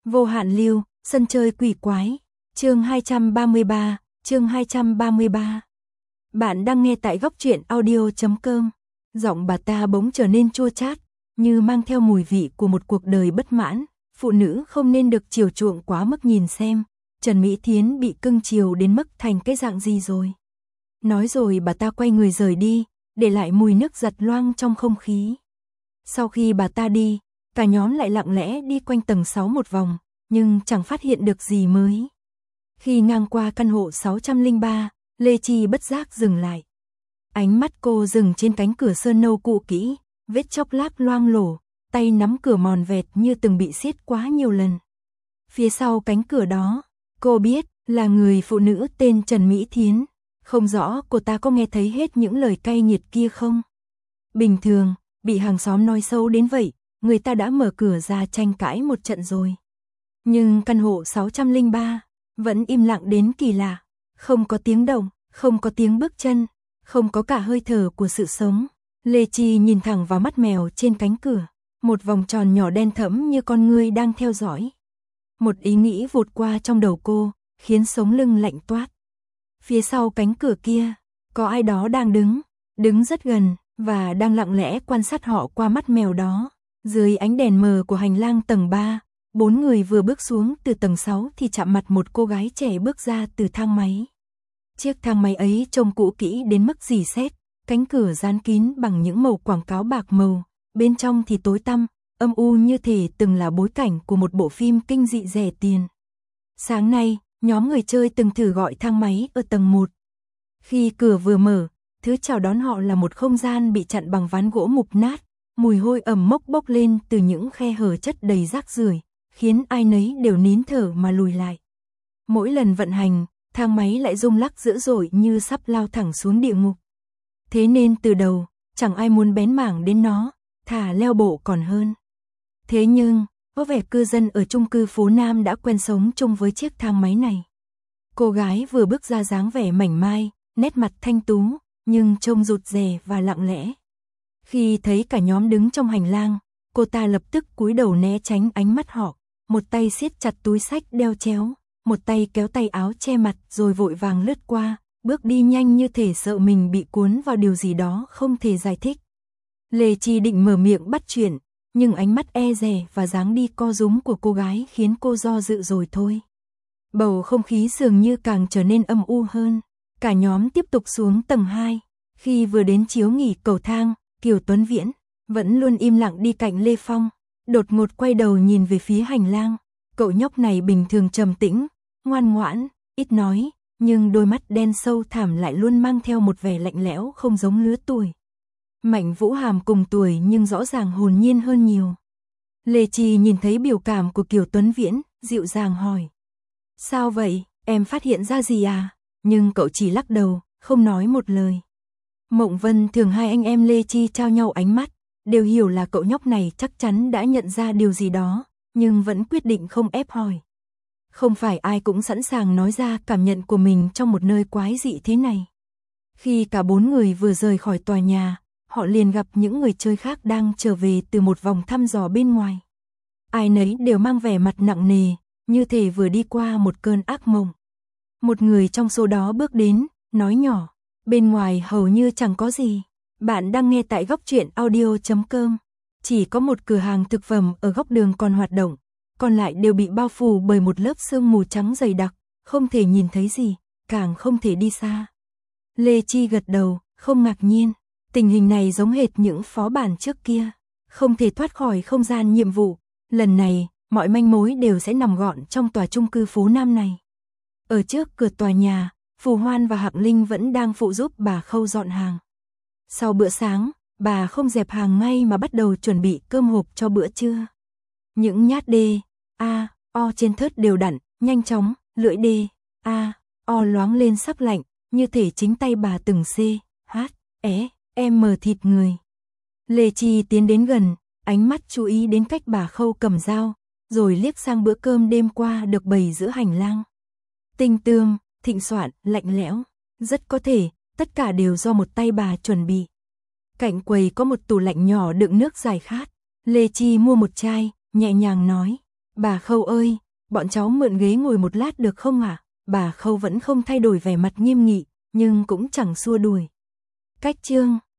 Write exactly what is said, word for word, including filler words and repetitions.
Vô hạn lưu, sân chơi quỷ quái, chương hai trăm ba mươi ba, chương hai trăm ba mươi ba. Bạn đang nghe tại góc truyện audio chấm com. Giọng bà ta bỗng trở nên chua chát, như mang theo mùi vị của một cuộc đời bất mãn. Phụ nữ không nên được chiều chuộng quá mức, nhìn xem Trần Mỹ Thiến bị cưng chiều đến mức thành cái dạng gì rồi. Nói rồi bà ta quay người rời đi, để lại mùi nước giặt loang trong không khí. Sau khi bà ta đi, cả nhóm lại lặng lẽ đi quanh tầng sáu một vòng, nhưng chẳng phát hiện được gì mới. Khi ngang qua căn hộ sáu trăm lẻ ba, Lê Chi bất giác dừng lại. Ánh mắt cô dừng trên cánh cửa sơn nâu cũ kỹ, vết chóc lác loang lổ, tay nắm cửa mòn vẹt như từng bị siết quá nhiều lần. Phía sau cánh cửa đó, cô biết là người phụ nữ tên Trần Mỹ Thiến. Không rõ cô ta có nghe thấy hết những lời cay nghiệt kia không? Bình thường, bị hàng xóm nói xấu đến vậy, người ta đã mở cửa ra tranh cãi một trận rồi. Nhưng căn hộ sáu trăm lẻ ba vẫn im lặng đến kỳ lạ, không có tiếng động, không có tiếng bước chân, không có cả hơi thở của sự sống. Lê Chi nhìn thẳng vào mắt mèo trên cánh cửa, một vòng tròn nhỏ đen thẫm như con ngươi đang theo dõi. Một ý nghĩ vụt qua trong đầu cô, khiến sống lưng lạnh toát. Phía sau cánh cửa kia, có ai đó đang đứng, đứng rất gần, và đang lặng lẽ quan sát họ qua mắt mèo đó. Dưới ánh đèn mờ của hành lang tầng ba, bốn người vừa bước xuống từ tầng sáu thì chạm mặt một cô gái trẻ bước ra từ thang máy. Chiếc thang máy ấy trông cũ kỹ đến mức rỉ sét, cánh cửa dán kín bằng những màu quảng cáo bạc màu, bên trong thì tối tăm, âm u như thể từng là bối cảnh của một bộ phim kinh dị rẻ tiền. Sáng nay, nhóm người chơi từng thử gọi thang máy ở tầng một. Khi cửa vừa mở, thứ chào đón họ là một không gian bị chặn bằng ván gỗ mục nát, mùi hôi ẩm mốc bốc lên từ những khe hở chất đầy rác rưởi, khiến ai nấy đều nín thở mà lùi lại. Mỗi lần vận hành, thang máy lại rung lắc dữ dội như sắp lao thẳng xuống địa ngục. Thế nên từ đầu, chẳng ai muốn bén mảng đến nó, thà leo bộ còn hơn. Thế nhưng, có vẻ cư dân ở chung cư phố Nam đã quen sống chung với chiếc thang máy này. Cô gái vừa bước ra dáng vẻ mảnh mai, nét mặt thanh tú, nhưng trông rụt rè và lặng lẽ. Khi thấy cả nhóm đứng trong hành lang, cô ta lập tức cúi đầu né tránh ánh mắt họ, một tay siết chặt túi xách đeo chéo, một tay kéo tay áo che mặt rồi vội vàng lướt qua, bước đi nhanh như thể sợ mình bị cuốn vào điều gì đó không thể giải thích. Lê Chi định mở miệng bắt chuyện, nhưng ánh mắt e dè và dáng đi co rúm của cô gái khiến cô do dự rồi thôi. Bầu không khí dường như càng trở nên âm u hơn. Cả nhóm tiếp tục xuống tầng hai. Khi vừa đến chiếu nghỉ cầu thang, Kiều Tuấn Viễn vẫn luôn im lặng đi cạnh Lê Phong, đột ngột quay đầu nhìn về phía hành lang. Cậu nhóc này bình thường trầm tĩnh, ngoan ngoãn, ít nói, nhưng đôi mắt đen sâu thẳm lại luôn mang theo một vẻ lạnh lẽo không giống lứa tuổi. Mạnh Vũ Hàm cùng tuổi nhưng rõ ràng hồn nhiên hơn nhiều. Lê Chi nhìn thấy biểu cảm của Kiều Tuấn Viễn, dịu dàng hỏi: "Sao vậy, em phát hiện ra gì à?" Nhưng cậu chỉ lắc đầu, không nói một lời. Mộng Vân Thường hai anh em Lê Chi trao nhau ánh mắt, đều hiểu là cậu nhóc này chắc chắn đã nhận ra điều gì đó, nhưng vẫn quyết định không ép hỏi. Không phải ai cũng sẵn sàng nói ra cảm nhận của mình trong một nơi quái dị thế này. Khi cả bốn người vừa rời khỏi tòa nhà, họ liền gặp những người chơi khác đang trở về từ một vòng thăm dò bên ngoài. Ai nấy đều mang vẻ mặt nặng nề, như thể vừa đi qua một cơn ác mộng. Một người trong số đó bước đến, nói nhỏ: "Bên ngoài hầu như chẳng có gì." Bạn đang nghe tại góc truyện audio chấm com. Chỉ có một cửa hàng thực phẩm ở góc đường còn hoạt động, còn lại đều bị bao phủ bởi một lớp sương mù trắng dày đặc, không thể nhìn thấy gì, càng không thể đi xa. Lê Chi gật đầu, không ngạc nhiên. Tình hình này giống hệt những phó bản trước kia, không thể thoát khỏi không gian nhiệm vụ. Lần này, mọi manh mối đều sẽ nằm gọn trong tòa chung cư phố Nam này. Ở trước cửa tòa nhà, Phù Hoan và Hạng Linh vẫn đang phụ giúp bà Khâu dọn hàng. Sau bữa sáng, bà không dẹp hàng ngay mà bắt đầu chuẩn bị cơm hộp cho bữa trưa. Những nhát đê, a, o trên thớt đều đặn, nhanh chóng, lưỡi đê, a, o loáng lên sắc lạnh, như thể chính tay bà từng xê, hát, é, em mờ thịt người. Lê Chi tiến đến gần, ánh mắt chú ý đến cách bà Khâu cầm dao, rồi liếc sang bữa cơm đêm qua được bày giữa hành lang. Tinh tươm, thịnh soạn, lạnh lẽo, rất có thể tất cả đều do một tay bà chuẩn bị. Cạnh quầy có một tủ lạnh nhỏ đựng nước giải khát. Lê Chi mua một chai, nhẹ nhàng nói: Bà Khâu ơi, bọn cháu mượn ghế ngồi một lát được không ạ? À? Bà Khâu vẫn không thay đổi vẻ mặt nghiêm nghị, nhưng cũng chẳng xua đuổi. Cách Trương